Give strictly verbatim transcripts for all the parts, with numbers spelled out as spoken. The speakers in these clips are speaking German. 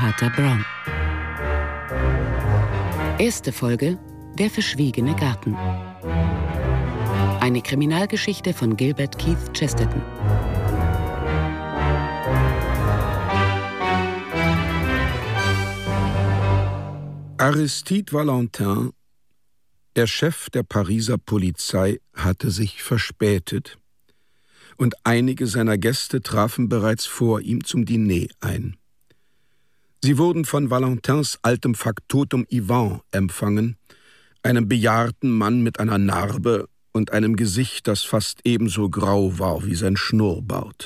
Pater Brown. Erste Folge: Der verschwiegene Garten. Eine Kriminalgeschichte von Gilbert Keith Chesterton. Aristide Valentin, der Chef der Pariser Polizei, hatte sich verspätet und einige seiner Gäste trafen bereits vor ihm zum Diner ein. Sie wurden von Valentins altem Faktotum Ivan empfangen, einem bejahrten Mann mit einer Narbe und einem Gesicht, das fast ebenso grau war wie sein Schnurrbart.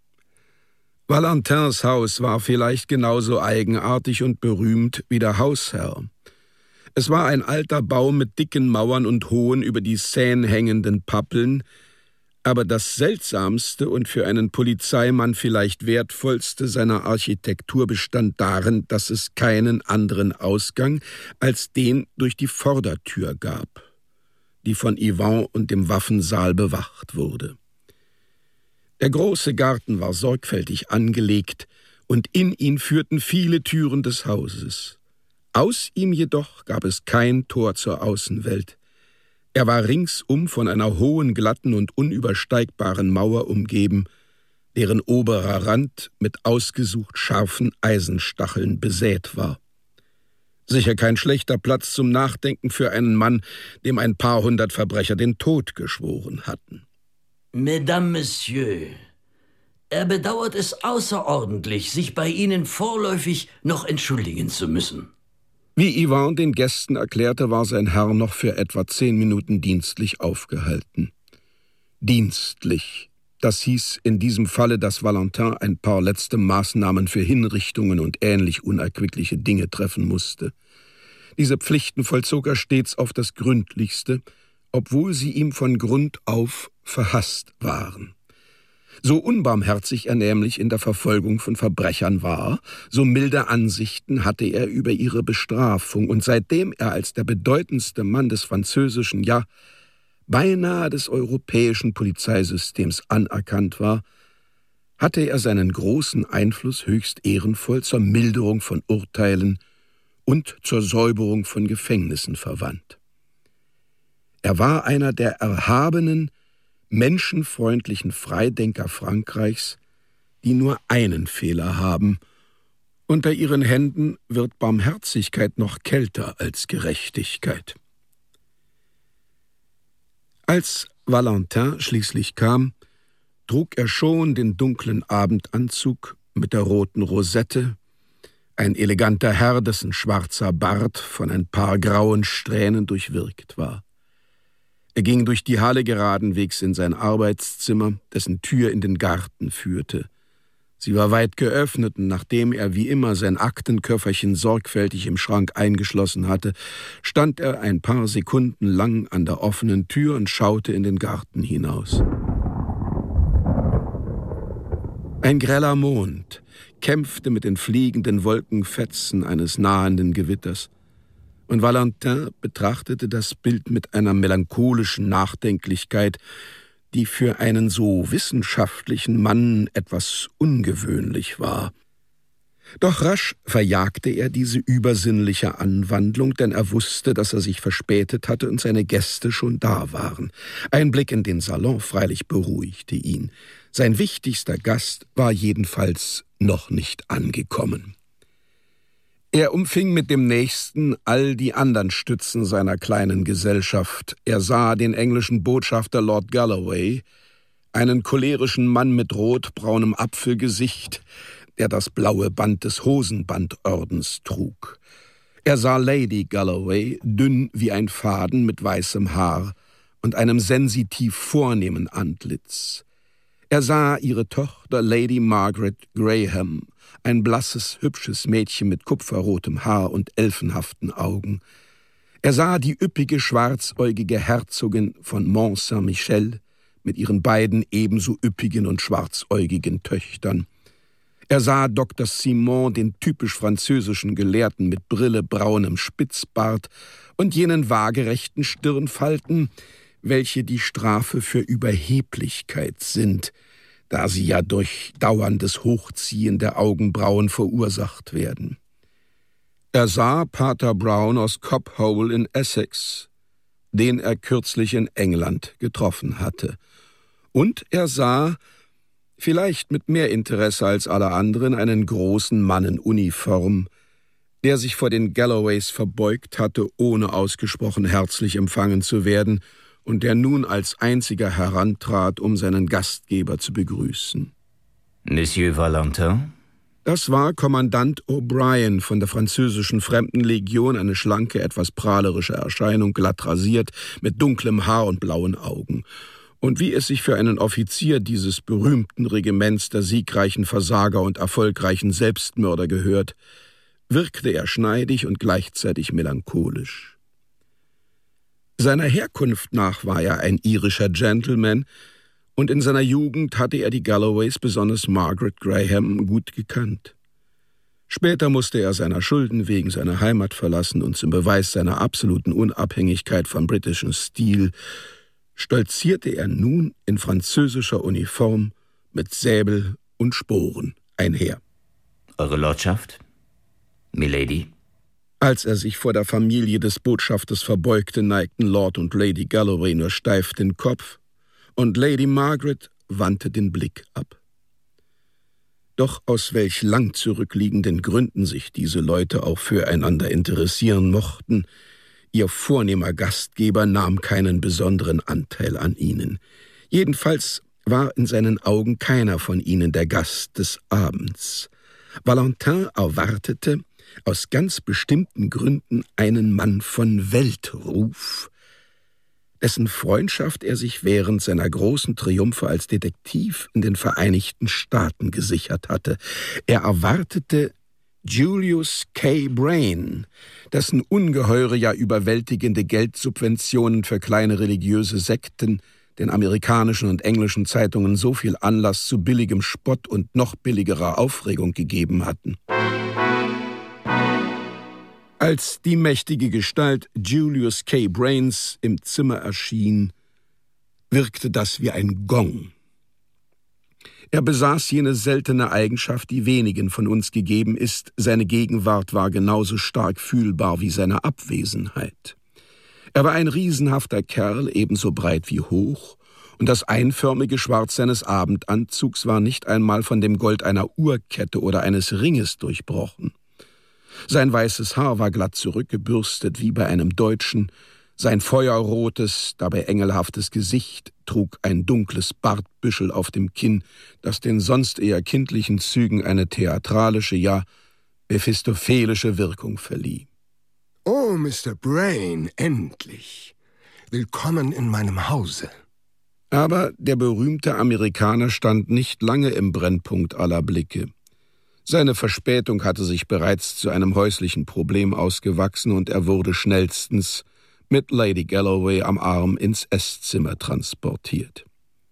Valentins Haus war vielleicht genauso eigenartig und berühmt wie der Hausherr. Es war ein alter Bau mit dicken Mauern und hohen, über die Seine hängenden Pappeln, aber das Seltsamste und für einen Polizeimann vielleicht wertvollste seiner Architektur bestand darin, dass es keinen anderen Ausgang als den durch die Vordertür gab, die von Ivan und dem Waffensaal bewacht wurde. Der große Garten war sorgfältig angelegt, und in ihn führten viele Türen des Hauses. Aus ihm jedoch gab es kein Tor zur Außenwelt. Er war ringsum von einer hohen, glatten und unübersteigbaren Mauer umgeben, deren oberer Rand mit ausgesucht scharfen Eisenstacheln besät war. Sicher kein schlechter Platz zum Nachdenken für einen Mann, dem ein paar hundert Verbrecher den Tod geschworen hatten. Mesdames, Messieurs, er bedauert es außerordentlich, sich bei Ihnen vorläufig noch entschuldigen zu müssen. Wie Ivan den Gästen erklärte, war sein Herr noch für etwa zehn Minuten dienstlich aufgehalten. Dienstlich. Das hieß in diesem Falle, dass Valentin ein paar letzte Maßnahmen für Hinrichtungen und ähnlich unerquickliche Dinge treffen musste. Diese Pflichten vollzog er stets auf das Gründlichste, obwohl sie ihm von Grund auf verhasst waren. So unbarmherzig er nämlich in der Verfolgung von Verbrechern war, so milde Ansichten hatte er über ihre Bestrafung, und seitdem er als der bedeutendste Mann des französischen, ja beinahe des europäischen Polizeisystems anerkannt war, hatte er seinen großen Einfluss höchst ehrenvoll zur Milderung von Urteilen und zur Säuberung von Gefängnissen verwandt. Er war einer der erhabenen, menschenfreundlichen Freidenker Frankreichs, die nur einen Fehler haben: unter ihren Händen wird Barmherzigkeit noch kälter als Gerechtigkeit. Als Valentin schließlich kam, trug er schon den dunklen Abendanzug mit der roten Rosette, ein eleganter Herr, dessen schwarzer Bart von ein paar grauen Strähnen durchwirkt war. Er ging durch die Halle geradenwegs in sein Arbeitszimmer, dessen Tür in den Garten führte. Sie war weit geöffnet, und nachdem er wie immer sein Aktenköfferchen sorgfältig im Schrank eingeschlossen hatte, stand er ein paar Sekunden lang an der offenen Tür und schaute in den Garten hinaus. Ein greller Mond kämpfte mit den fliegenden Wolkenfetzen eines nahenden Gewitters, und Valentin betrachtete das Bild mit einer melancholischen Nachdenklichkeit, die für einen so wissenschaftlichen Mann etwas ungewöhnlich war. Doch rasch verjagte er diese übersinnliche Anwandlung, denn er wusste, dass er sich verspätet hatte und seine Gäste schon da waren. Ein Blick in den Salon freilich beruhigte ihn. Sein wichtigster Gast war jedenfalls noch nicht angekommen. Er umfing mit dem Nächsten all die anderen Stützen seiner kleinen Gesellschaft. Er sah den englischen Botschafter Lord Galloway, einen cholerischen Mann mit rotbraunem Apfelgesicht, der das blaue Band des Hosenbandordens trug. Er sah Lady Galloway, dünn wie ein Faden mit weißem Haar und einem sensitiv vornehmen Antlitz. Er sah ihre Tochter Lady Margaret Graham, ein blasses, hübsches Mädchen mit kupferrotem Haar und elfenhaften Augen. Er sah die üppige, schwarzäugige Herzogin von Mont Saint-Michel mit ihren beiden ebenso üppigen und schwarzäugigen Töchtern. Er sah Doktor Simon, den typisch französischen Gelehrten mit Brille, braunem Spitzbart und jenen waagerechten Stirnfalten, welche die Strafe für Überheblichkeit sind, da sie ja durch dauerndes Hochziehen der Augenbrauen verursacht werden. Er sah Pater Brown aus Cobb Hole in Essex, den er kürzlich in England getroffen hatte. Und er sah, vielleicht mit mehr Interesse als alle anderen, einen großen Mann in Uniform, der sich vor den Galloways verbeugt hatte, ohne ausgesprochen herzlich empfangen zu werden, und der nun als einziger herantrat, um seinen Gastgeber zu begrüßen. Monsieur Valentin? Das war Kommandant O'Brien von der französischen Fremdenlegion, eine schlanke, etwas prahlerische Erscheinung, glatt rasiert, mit dunklem Haar und blauen Augen. Und wie es sich für einen Offizier dieses berühmten Regiments der siegreichen Versager und erfolgreichen Selbstmörder gehört, wirkte er schneidig und gleichzeitig melancholisch. Seiner Herkunft nach war er ein irischer Gentleman, und in seiner Jugend hatte er die Galloways, besonders Margaret Graham, gut gekannt. Später musste er seiner Schulden wegen seine Heimat verlassen und zum Beweis seiner absoluten Unabhängigkeit vom britischen Stil stolzierte er nun in französischer Uniform mit Säbel und Sporen einher. Eure Lordschaft? Milady? Als er sich vor der Familie des Botschafters verbeugte, neigten Lord und Lady Galloway nur steif den Kopf, und Lady Margaret wandte den Blick ab. Doch aus welch lang zurückliegenden Gründen sich diese Leute auch füreinander interessieren mochten, ihr vornehmer Gastgeber nahm keinen besonderen Anteil an ihnen. Jedenfalls war in seinen Augen keiner von ihnen der Gast des Abends. Valentin erwartete aus ganz bestimmten Gründen einen Mann von Weltruf, dessen Freundschaft er sich während seiner großen Triumphe als Detektiv in den Vereinigten Staaten gesichert hatte. Er erwartete Julius K. Brain, dessen ungeheure, ja überwältigende Geldsubventionen für kleine religiöse Sekten den amerikanischen und englischen Zeitungen so viel Anlass zu billigem Spott und noch billigerer Aufregung gegeben hatten. Als die mächtige Gestalt Julius K. Brains im Zimmer erschien, wirkte das wie ein Gong. Er besaß jene seltene Eigenschaft, die wenigen von uns gegeben ist. Seine Gegenwart war genauso stark fühlbar wie seine Abwesenheit. Er war ein riesenhafter Kerl, ebenso breit wie hoch, und das einförmige Schwarz seines Abendanzugs war nicht einmal von dem Gold einer Uhrkette oder eines Ringes durchbrochen. Sein weißes Haar war glatt zurückgebürstet wie bei einem Deutschen, sein feuerrotes, dabei engelhaftes Gesicht trug ein dunkles Bartbüschel auf dem Kinn, das den sonst eher kindlichen Zügen eine theatralische, ja mephistophelische Wirkung verlieh. »Oh, Mister Brain, endlich! Willkommen in meinem Hause!« Aber der berühmte Amerikaner stand nicht lange im Brennpunkt aller Blicke. Seine Verspätung hatte sich bereits zu einem häuslichen Problem ausgewachsen, und er wurde schnellstens mit Lady Galloway am Arm ins Esszimmer transportiert.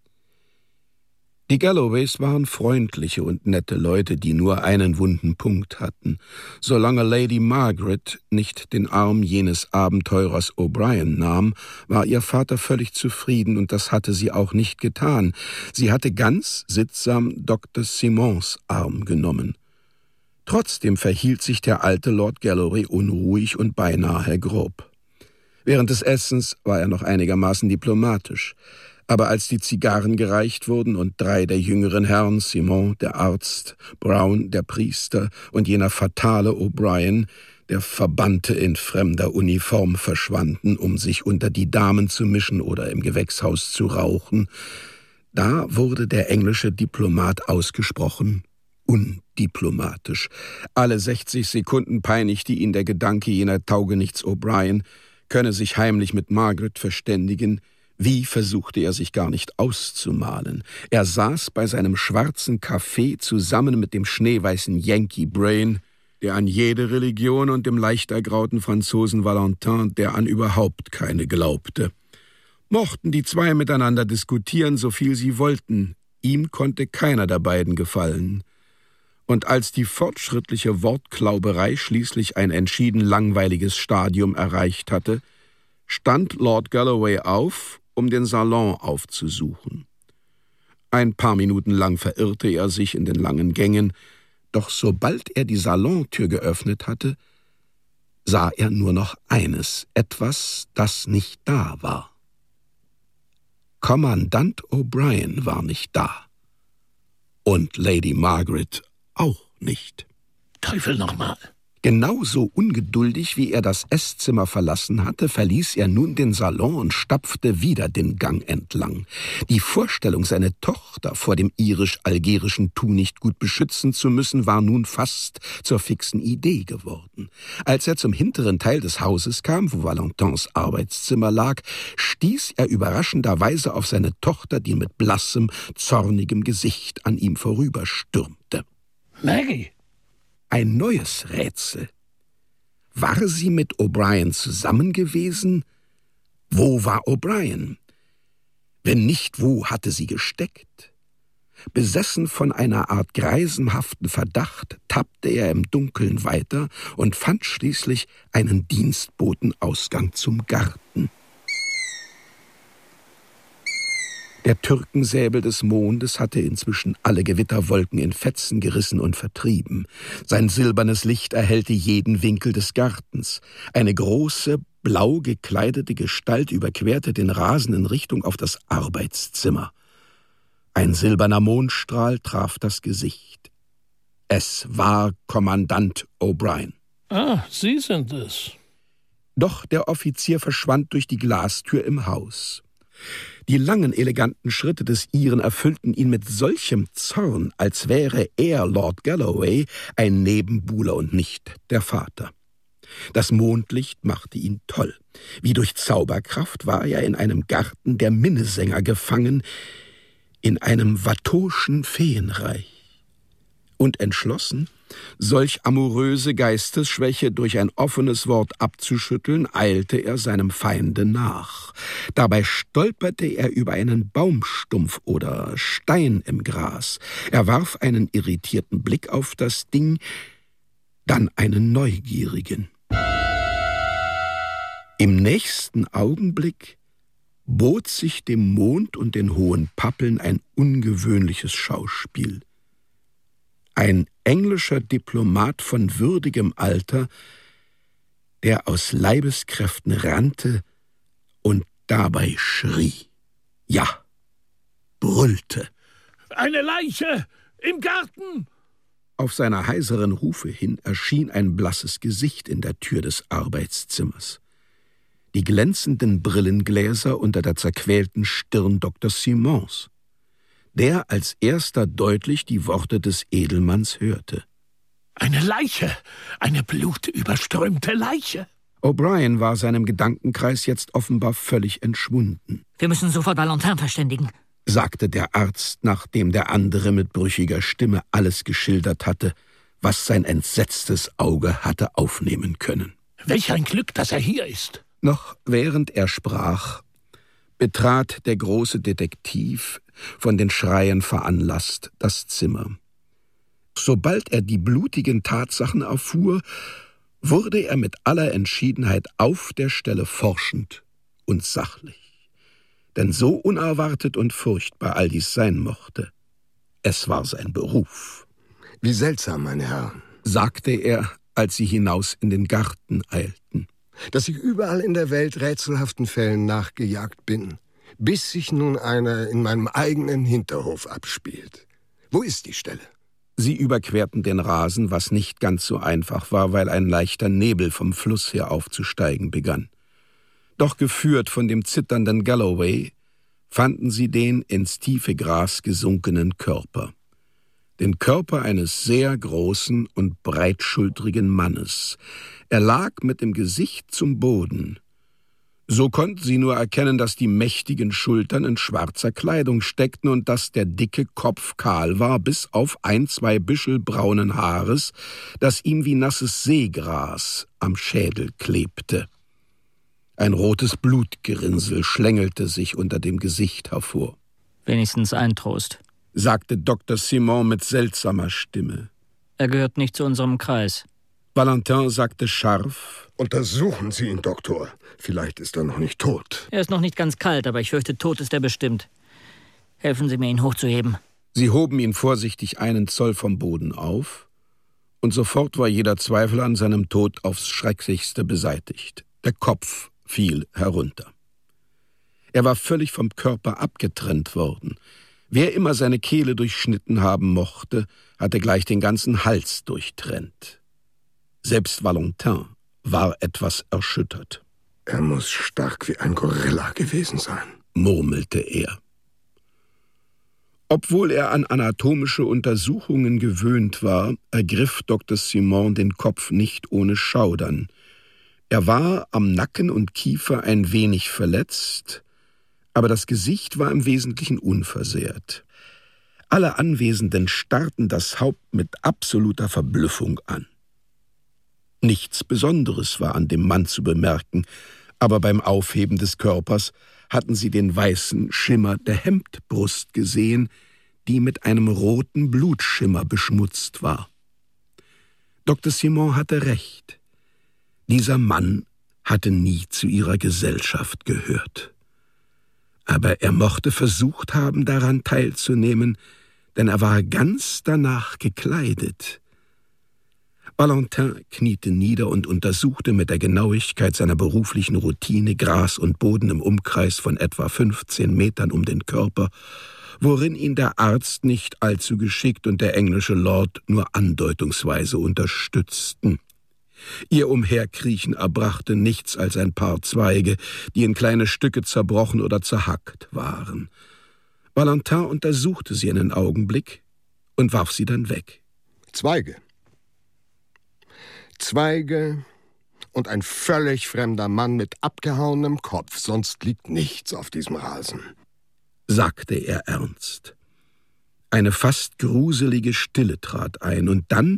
Die Galloways waren freundliche und nette Leute, die nur einen wunden Punkt hatten. Solange Lady Margaret nicht den Arm jenes Abenteurers O'Brien nahm, war ihr Vater völlig zufrieden, und das hatte sie auch nicht getan. Sie hatte ganz sittsam Doktor Simons Arm genommen. Trotzdem verhielt sich der alte Lord Galloway unruhig und beinahe grob. Während des Essens war er noch einigermaßen diplomatisch, aber als die Zigarren gereicht wurden und drei der jüngeren Herren, Simon, der Arzt, Brown, der Priester, und jener fatale O'Brien, der Verbannte in fremder Uniform, verschwanden, um sich unter die Damen zu mischen oder im Gewächshaus zu rauchen, da wurde der englische Diplomat ausgesprochen undiplomatisch. Alle sechzig Sekunden peinigte ihn der Gedanke, jener Taugenichts O'Brien könne sich heimlich mit Margaret verständigen. Wie versuchte er sich gar nicht auszumalen? Er saß bei seinem schwarzen Kaffee zusammen mit dem schneeweißen Yankee Brain, der an jede Religion, und dem leicht ergrauten Franzosen Valentin, der an überhaupt keine glaubte. Mochten die zwei miteinander diskutieren, so viel sie wollten, ihm konnte keiner der beiden gefallen. Und als die fortschrittliche Wortklauberei schließlich ein entschieden langweiliges Stadium erreicht hatte, stand Lord Galloway auf, um den Salon aufzusuchen. Ein paar Minuten lang verirrte er sich in den langen Gängen, doch sobald er die Salontür geöffnet hatte, sah er nur noch eines, etwas, das nicht da war. Kommandant O'Brien war nicht da. Und Lady Margaret auch nicht. Teufel nochmal! Genauso ungeduldig, wie er das Esszimmer verlassen hatte, verließ er nun den Salon und stapfte wieder den Gang entlang. Die Vorstellung, seine Tochter vor dem irisch-algerischen Tunicht gut beschützen zu müssen, war nun fast zur fixen Idee geworden. Als er zum hinteren Teil des Hauses kam, wo Valentins Arbeitszimmer lag, stieß er überraschenderweise auf seine Tochter, die mit blassem, zornigem Gesicht an ihm vorüberstürmte. Maggie! Ein neues Rätsel. War sie mit O'Brien zusammen gewesen? Wo war O'Brien? Wenn nicht, wo hatte sie gesteckt? Besessen von einer Art greisenhaften Verdacht, tappte er im Dunkeln weiter und fand schließlich einen Dienstbotenausgang zum Garten. Der Türkensäbel des Mondes hatte inzwischen alle Gewitterwolken in Fetzen gerissen und vertrieben. Sein silbernes Licht erhellte jeden Winkel des Gartens. Eine große, blau gekleidete Gestalt überquerte den Rasen in Richtung auf das Arbeitszimmer. Ein silberner Mondstrahl traf das Gesicht. Es war Kommandant O'Brien. Ah, Sie sind es. Doch der Offizier verschwand durch die Glastür im Haus. Die langen, eleganten Schritte des Iren erfüllten ihn mit solchem Zorn, als wäre er, Lord Galloway, ein Nebenbuhler und nicht der Vater. Das Mondlicht machte ihn toll. Wie durch Zauberkraft war er in einem Garten der Minnesänger gefangen, in einem Watteau'schen Feenreich. Und entschlossen, solch amoröse Geistesschwäche durch ein offenes Wort abzuschütteln, eilte er seinem Feinde nach. Dabei stolperte er über einen Baumstumpf oder Stein im Gras. Er warf einen irritierten Blick auf das Ding, dann einen neugierigen. Im nächsten Augenblick bot sich dem Mond und den hohen Pappeln ein ungewöhnliches Schauspiel. Ein englischer Diplomat von würdigem Alter, der aus Leibeskräften rannte und dabei schrie. Ja, brüllte. Eine Leiche im Garten! Auf seiner heiseren Rufe hin erschien ein blasses Gesicht in der Tür des Arbeitszimmers. Die glänzenden Brillengläser unter der zerquälten Stirn Doktor Simons, der als erster deutlich die Worte des Edelmanns hörte. Eine Leiche, eine blutüberströmte Leiche. O'Brien war seinem Gedankenkreis jetzt offenbar völlig entschwunden. Wir müssen sofort Valentin verständigen, sagte der Arzt, nachdem der andere mit brüchiger Stimme alles geschildert hatte, was sein entsetztes Auge hatte aufnehmen können. Welch ein Glück, dass er hier ist. Noch während er sprach, betrat der große Detektiv, von den Schreien veranlasst, das Zimmer. Sobald er die blutigen Tatsachen erfuhr, wurde er mit aller Entschiedenheit auf der Stelle forschend und sachlich. Denn so unerwartet und furchtbar all dies sein mochte, es war sein Beruf. Wie seltsam, meine Herren, sagte er, als sie hinaus in den Garten eilten, dass ich überall in der Welt rätselhaften Fällen nachgejagt bin, bis sich nun einer in meinem eigenen Hinterhof abspielt. Wo ist die Stelle? Sie überquerten den Rasen, was nicht ganz so einfach war, weil ein leichter Nebel vom Fluss her aufzusteigen begann. Doch geführt von dem zitternden Galloway, fanden sie den ins tiefe Gras gesunkenen Körper. Den Körper eines sehr großen und breitschultrigen Mannes. Er lag mit dem Gesicht zum Boden. So konnten sie nur erkennen, dass die mächtigen Schultern in schwarzer Kleidung steckten und dass der dicke Kopf kahl war, bis auf ein, zwei Büschel braunen Haares, das ihm wie nasses Seegras am Schädel klebte. Ein rotes Blutgerinnsel schlängelte sich unter dem Gesicht hervor. Wenigstens ein Trost, sagte Doktor Simon mit seltsamer Stimme. Er gehört nicht zu unserem Kreis. Valentin sagte scharf: Untersuchen Sie ihn, Doktor. Vielleicht ist er noch nicht tot. Er ist noch nicht ganz kalt, aber ich fürchte, tot ist er bestimmt. Helfen Sie mir, ihn hochzuheben. Sie hoben ihn vorsichtig einen Zoll vom Boden auf und sofort war jeder Zweifel an seinem Tod aufs Schrecklichste beseitigt. Der Kopf fiel herunter. Er war völlig vom Körper abgetrennt worden. Wer immer seine Kehle durchschnitten haben mochte, hatte gleich den ganzen Hals durchtrennt. Selbst Valentin war etwas erschüttert. Er muss stark wie ein Gorilla gewesen sein, murmelte er. Obwohl er an anatomische Untersuchungen gewöhnt war, ergriff Doktor Simon den Kopf nicht ohne Schaudern. Er war am Nacken und Kiefer ein wenig verletzt, aber das Gesicht war im Wesentlichen unversehrt. Alle Anwesenden starrten das Haupt mit absoluter Verblüffung an. Nichts Besonderes war an dem Mann zu bemerken, aber beim Aufheben des Körpers hatten sie den weißen Schimmer der Hemdbrust gesehen, die mit einem roten Blutschimmer beschmutzt war. Doktor Simon hatte recht. Dieser Mann hatte nie zu ihrer Gesellschaft gehört. Aber er mochte versucht haben, daran teilzunehmen, denn er war ganz danach gekleidet. Valentin kniete nieder und untersuchte mit der Genauigkeit seiner beruflichen Routine Gras und Boden im Umkreis von etwa fünfzehn Metern um den Körper, worin ihn der Arzt nicht allzu geschickt und der englische Lord nur andeutungsweise unterstützten. Ihr Umherkriechen erbrachte nichts als ein paar Zweige, die in kleine Stücke zerbrochen oder zerhackt waren. Valentin untersuchte sie einen Augenblick und warf sie dann weg. Zweige. Zweige und ein völlig fremder Mann mit abgehauenem Kopf, sonst liegt nichts auf diesem Rasen, sagte er ernst. Eine fast gruselige Stille trat ein, und dann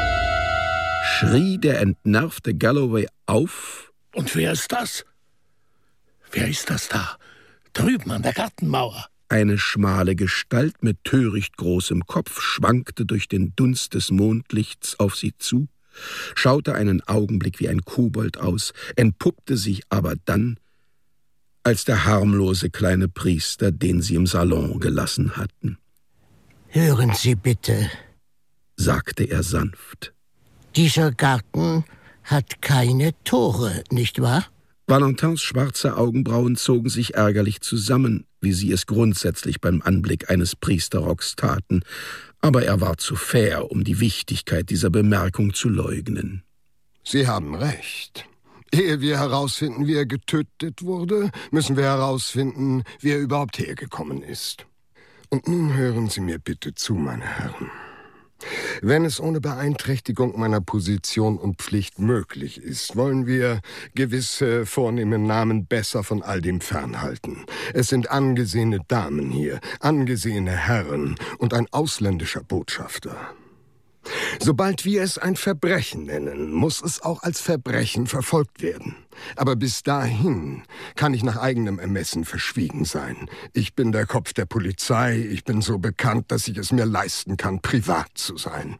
schrie der entnervte Galloway auf. Und wer ist das? Wer ist das da? Drüben an der Gartenmauer. Eine schmale Gestalt mit töricht großem Kopf schwankte durch den Dunst des Mondlichts auf sie zu, schaute einen Augenblick wie ein Kobold aus, entpuppte sich aber dann als der harmlose kleine Priester, den sie im Salon gelassen hatten. »Hören Sie bitte«, sagte er sanft. »Dieser Garten hat keine Tore, nicht wahr?« Valentins schwarze Augenbrauen zogen sich ärgerlich zusammen, wie sie es grundsätzlich beim Anblick eines Priesterrocks taten, aber er war zu fair, um die Wichtigkeit dieser Bemerkung zu leugnen. »Sie haben recht. Ehe wir herausfinden, wie er getötet wurde, müssen wir herausfinden, wie er überhaupt hergekommen ist. Und nun hören Sie mir bitte zu, meine Herren. Wenn es ohne Beeinträchtigung meiner Position und Pflicht möglich ist, wollen wir gewisse vornehme Namen besser von all dem fernhalten. Es sind angesehene Damen hier, angesehene Herren und ein ausländischer Botschafter. Sobald wir es ein Verbrechen nennen, muss es auch als Verbrechen verfolgt werden. Aber bis dahin kann ich nach eigenem Ermessen verschwiegen sein. Ich bin der Kopf der Polizei, ich bin so bekannt, dass ich es mir leisten kann, privat zu sein.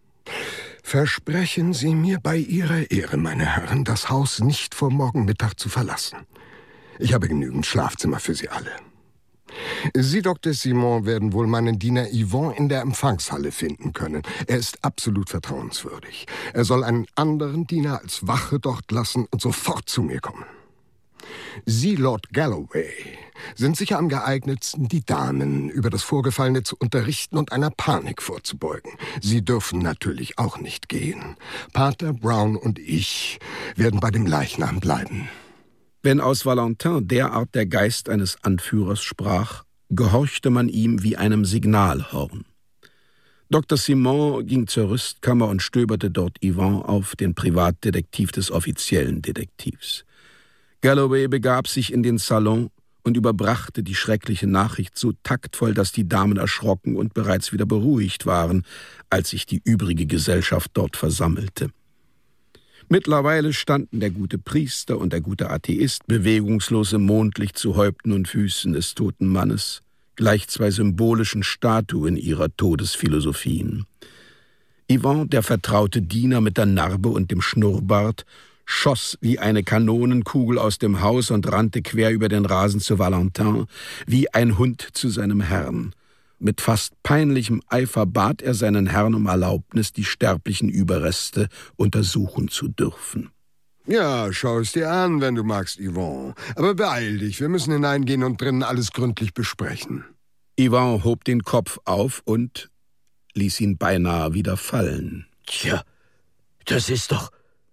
Versprechen Sie mir bei Ihrer Ehre, meine Herren, das Haus nicht vor morgen Mittag zu verlassen. Ich habe genügend Schlafzimmer für Sie alle. Sie, Doktor Simon, werden wohl meinen Diener Yvon in der Empfangshalle finden können. Er ist absolut vertrauenswürdig. Er soll einen anderen Diener als Wache dort lassen und sofort zu mir kommen. Sie, Lord Galloway, sind sicher am geeignetsten, die Damen über das Vorgefallene zu unterrichten und einer Panik vorzubeugen. Sie dürfen natürlich auch nicht gehen. Pater Brown und ich werden bei dem Leichnam bleiben. Wenn aus Valentin derart der Geist eines Anführers sprach, gehorchte man ihm wie einem Signalhorn. Doktor Simon ging zur Rüstkammer und stöberte dort Yvon auf, den Privatdetektiv des offiziellen Detektivs. Galloway begab sich in den Salon und überbrachte die schreckliche Nachricht so taktvoll, dass die Damen erschrocken und bereits wieder beruhigt waren, als sich die übrige Gesellschaft dort versammelte. Mittlerweile standen der gute Priester und der gute Atheist bewegungslos im Mondlicht zu Häupten und Füßen des toten Mannes, gleich zwei symbolischen Statuen ihrer Todesphilosophien. Yvon, der vertraute Diener mit der Narbe und dem Schnurrbart, schoss wie eine Kanonenkugel aus dem Haus und rannte quer über den Rasen zu Valentin, wie ein Hund zu seinem Herrn. Mit fast peinlichem Eifer bat er seinen Herrn um Erlaubnis, die sterblichen Überreste untersuchen zu dürfen. Ja, schau es dir an, wenn du magst, Yvonne. Aber beeil dich, wir müssen hineingehen und drinnen alles gründlich besprechen. Yvonne hob den Kopf auf und ließ ihn beinahe wieder fallen. Tja, das ist doch...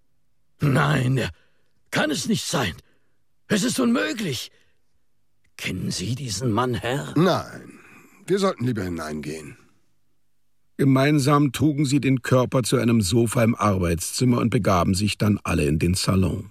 Nein, kann es nicht sein. Es ist unmöglich. Kennen Sie diesen Mann, Herr? Nein, wir sollten lieber hineingehen. Gemeinsam trugen sie den Körper zu einem Sofa im Arbeitszimmer und begaben sich dann alle in den Salon.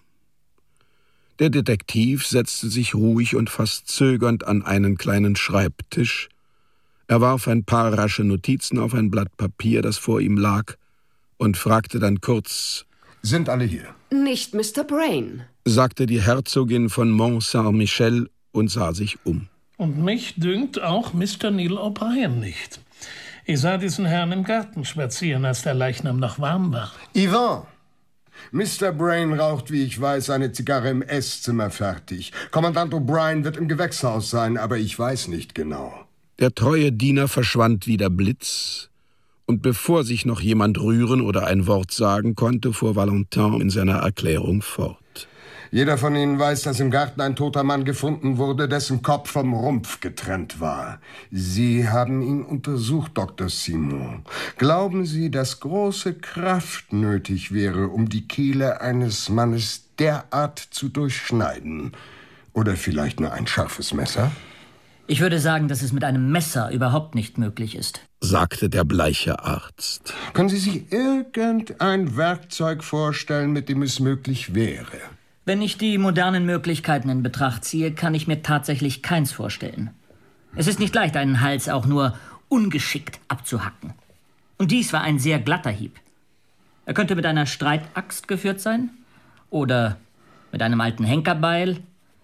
Der Detektiv setzte sich ruhig und fast zögernd an einen kleinen Schreibtisch. Er warf ein paar rasche Notizen auf ein Blatt Papier, das vor ihm lag, und fragte dann kurz: »Sind alle hier?« »Nicht Mister Brain«, sagte die Herzogin von Mont Saint-Michel und sah sich um. »Und mich dünkt auch Mister Neil O'Brien nicht. Ich sah diesen Herrn im Garten spazieren, als der Leichnam noch warm war.« »Yvonne, Mister Brain raucht, wie ich weiß, eine Zigarre im Esszimmer fertig. Kommandant O'Brien wird im Gewächshaus sein, aber ich weiß nicht genau.« Der treue Diener verschwand wie der Blitz, und bevor sich noch jemand rühren oder ein Wort sagen konnte, fuhr Valentin in seiner Erklärung fort. »Jeder von Ihnen weiß, dass im Garten ein toter Mann gefunden wurde, dessen Kopf vom Rumpf getrennt war. Sie haben ihn untersucht, Doktor Simon. Glauben Sie, dass große Kraft nötig wäre, um die Kehle eines Mannes derart zu durchschneiden? Oder vielleicht nur ein scharfes Messer?« Ich würde sagen, dass es mit einem Messer überhaupt nicht möglich ist, sagte der bleiche Arzt. Können Sie sich irgendein Werkzeug vorstellen, mit dem es möglich wäre? Wenn ich die modernen Möglichkeiten in Betracht ziehe, kann ich mir tatsächlich keins vorstellen. Es ist nicht leicht, einen Hals auch nur ungeschickt abzuhacken. Und dies war ein sehr glatter Hieb. Er könnte mit einer Streitaxt geführt sein, oder mit einem alten Henkerbeil,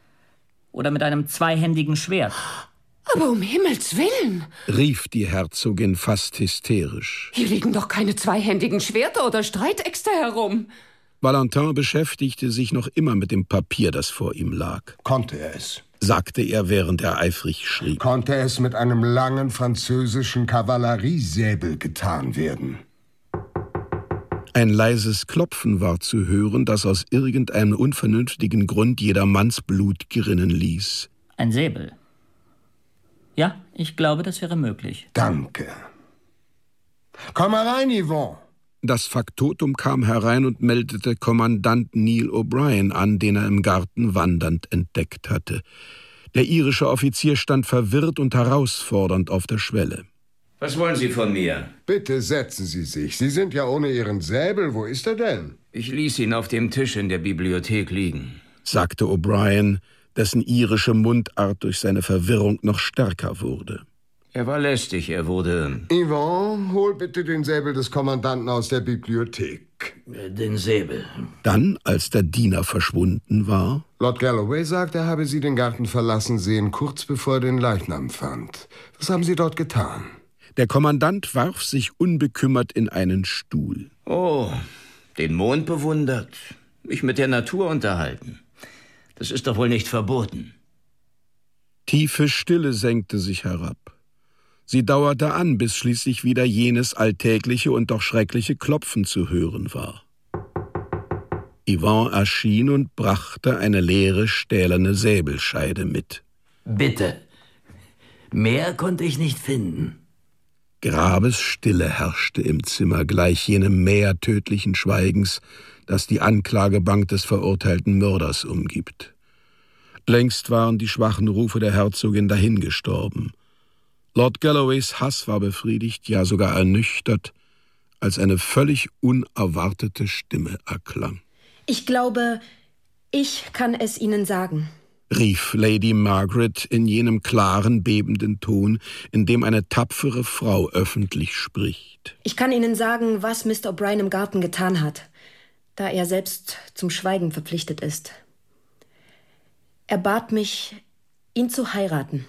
oder mit einem zweihändigen Schwert. »Aber um Himmels Willen«, rief die Herzogin fast hysterisch. »Hier liegen doch keine zweihändigen Schwerter oder Streitäxte herum.« Valentin beschäftigte sich noch immer mit dem Papier, das vor ihm lag. »Konnte er es?« sagte er, während er eifrig schrieb. »Konnte es mit einem langen französischen Kavalleriesäbel getan werden?« Ein leises Klopfen war zu hören, das aus irgendeinem unvernünftigen Grund jedermanns Blut gerinnen ließ. Ein Säbel. Ja, ich glaube, das wäre möglich. »Danke. Komm mal rein, Yvonne.« Das Faktotum kam herein und meldete Kommandant Neil O'Brien an, den er im Garten wandernd entdeckt hatte. Der irische Offizier stand verwirrt und herausfordernd auf der Schwelle. »Was wollen Sie von mir?« »Bitte setzen Sie sich. Sie sind ja ohne Ihren Säbel. Wo ist er denn?« »Ich ließ ihn auf dem Tisch in der Bibliothek liegen«, sagte O'Brien, dessen irische Mundart durch seine Verwirrung noch stärker wurde. »Er war lästig, er wurde...« »Yvonne, hol bitte den Säbel des Kommandanten aus der Bibliothek.« Den Säbel. Dann, als der Diener verschwunden war... »Lord Galloway sagt, er habe Sie den Garten verlassen sehen, kurz bevor er den Leichnam fand. Was haben Sie dort getan?« Der Kommandant warf sich unbekümmert in einen Stuhl. »Oh, den Mond bewundert, mich mit der Natur unterhalten. Das ist doch wohl nicht verboten.« Tiefe Stille senkte sich herab. Sie dauerte an, bis schließlich wieder jenes alltägliche und doch schreckliche Klopfen zu hören war. Yvonne erschien und brachte eine leere stählerne Säbelscheide mit. »Bitte. Mehr konnte ich nicht finden.« Grabesstille herrschte im Zimmer, gleich jenem Meer tödlichen Schweigens, das die Anklagebank des verurteilten Mörders umgibt. Längst waren die schwachen Rufe der Herzogin dahingestorben. Lord Galloways Hass war befriedigt, ja sogar ernüchtert, als eine völlig unerwartete Stimme erklang. »Ich glaube, ich kann es Ihnen sagen«, rief Lady Margaret in jenem klaren, bebenden Ton, in dem eine tapfere Frau öffentlich spricht. »Ich kann Ihnen sagen, was Mister O'Brien im Garten getan hat, da er selbst zum Schweigen verpflichtet ist. Er bat mich, ihn zu heiraten.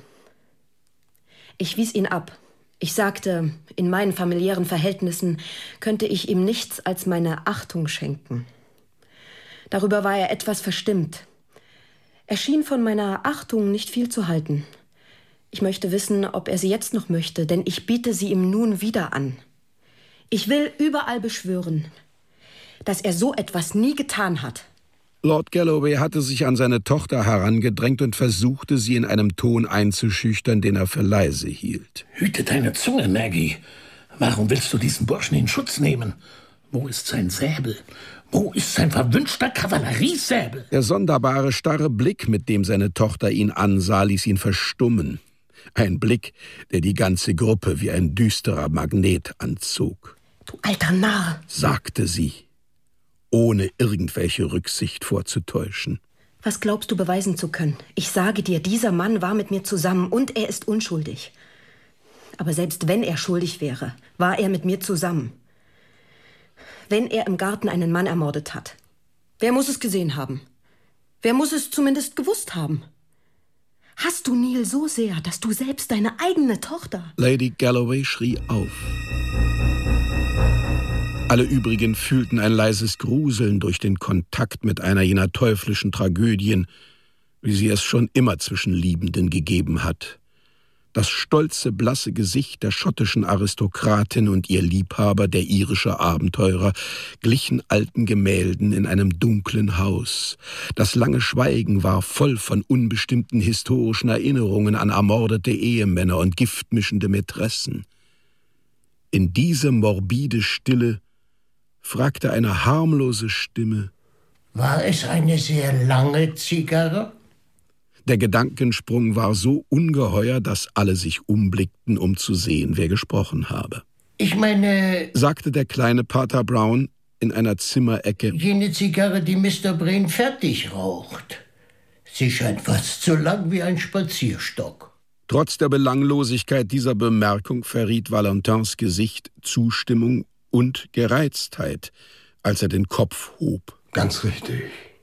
Ich wies ihn ab. Ich sagte, in meinen familiären Verhältnissen könnte ich ihm nichts als meine Achtung schenken. Darüber war er etwas verstimmt. Er schien von meiner Achtung nicht viel zu halten. Ich möchte wissen, ob er sie jetzt noch möchte, denn ich biete sie ihm nun wieder an. Ich will überall beschwören, dass er so etwas nie getan hat. Lord Galloway hatte sich an seine Tochter herangedrängt und versuchte, sie in einem Ton einzuschüchtern, den er für leise hielt. Hüte deine Zunge, Maggie. Warum willst du diesen Burschen in Schutz nehmen? Wo ist sein Säbel? Wo ist sein verwünschter Kavalleriesäbel? Der sonderbare, starre Blick, mit dem seine Tochter ihn ansah, ließ ihn verstummen. Ein Blick, der die ganze Gruppe wie ein düsterer Magnet anzog. Du alter Narr, sagte sie, ohne irgendwelche Rücksicht vorzutäuschen. Was glaubst du beweisen zu können? Ich sage dir, dieser Mann war mit mir zusammen und er ist unschuldig. Aber selbst wenn er schuldig wäre, war er mit mir zusammen. Wenn er im Garten einen Mann ermordet hat, wer muss es gesehen haben? Wer muss es zumindest gewusst haben? Hast du Neil so sehr, dass du selbst deine eigene Tochter... Lady Galloway schrie auf. Alle übrigen fühlten ein leises Gruseln durch den Kontakt mit einer jener teuflischen Tragödien, wie sie es schon immer zwischen Liebenden gegeben hat. Das stolze, blasse Gesicht der schottischen Aristokratin und ihr Liebhaber, der irische Abenteurer, glichen alten Gemälden in einem dunklen Haus. Das lange Schweigen war voll von unbestimmten historischen Erinnerungen an ermordete Ehemänner und giftmischende Mätressen. In diese morbide Stille fragte eine harmlose Stimme: War es eine sehr lange Zigarre? Der Gedankensprung war so ungeheuer, dass alle sich umblickten, um zu sehen, wer gesprochen habe. Ich meine, sagte der kleine Pater Brown in einer Zimmerecke, jene Zigarre, die Mister Brain fertig raucht. Sie scheint fast so lang wie ein Spazierstock. Trotz der Belanglosigkeit dieser Bemerkung verriet Valentins Gesicht Zustimmung und Gereiztheit, als er den Kopf hob. Ganz richtig.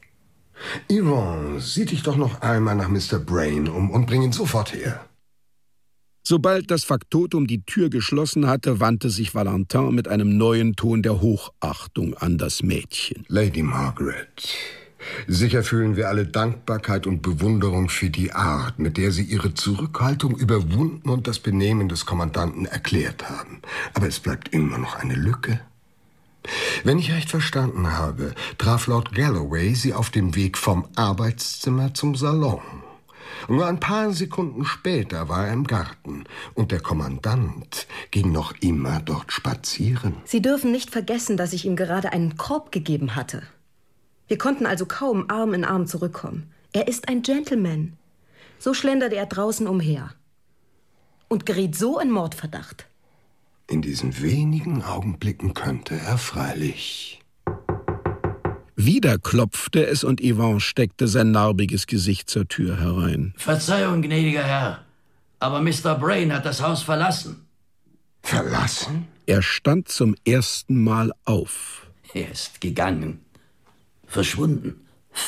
Yvonne, sieh dich doch noch einmal nach Mister Brain um und bring ihn sofort her. Sobald das Faktotum die Tür geschlossen hatte, wandte sich Valentin mit einem neuen Ton der Hochachtung an das Mädchen. Lady Margaret, sicher fühlen wir alle Dankbarkeit und Bewunderung für die Art, mit der Sie Ihre Zurückhaltung überwunden und das Benehmen des Kommandanten erklärt haben. Aber es bleibt immer noch eine Lücke. Wenn ich recht verstanden habe, traf Lord Galloway Sie auf dem Weg vom Arbeitszimmer zum Salon. Und nur ein paar Sekunden später war er im Garten und der Kommandant ging noch immer dort spazieren. Sie dürfen nicht vergessen, dass ich ihm gerade einen Korb gegeben hatte. Wir konnten also kaum Arm in Arm zurückkommen. Er ist ein Gentleman. So schlenderte er draußen umher und geriet so in Mordverdacht. In diesen wenigen Augenblicken könnte er freilich... Wieder klopfte es und Yvonne steckte sein narbiges Gesicht zur Tür herein. Verzeihung, gnädiger Herr, aber Mister Brain hat das Haus verlassen. Verlassen? Er stand zum ersten Mal auf. Er ist gegangen. Verschwunden.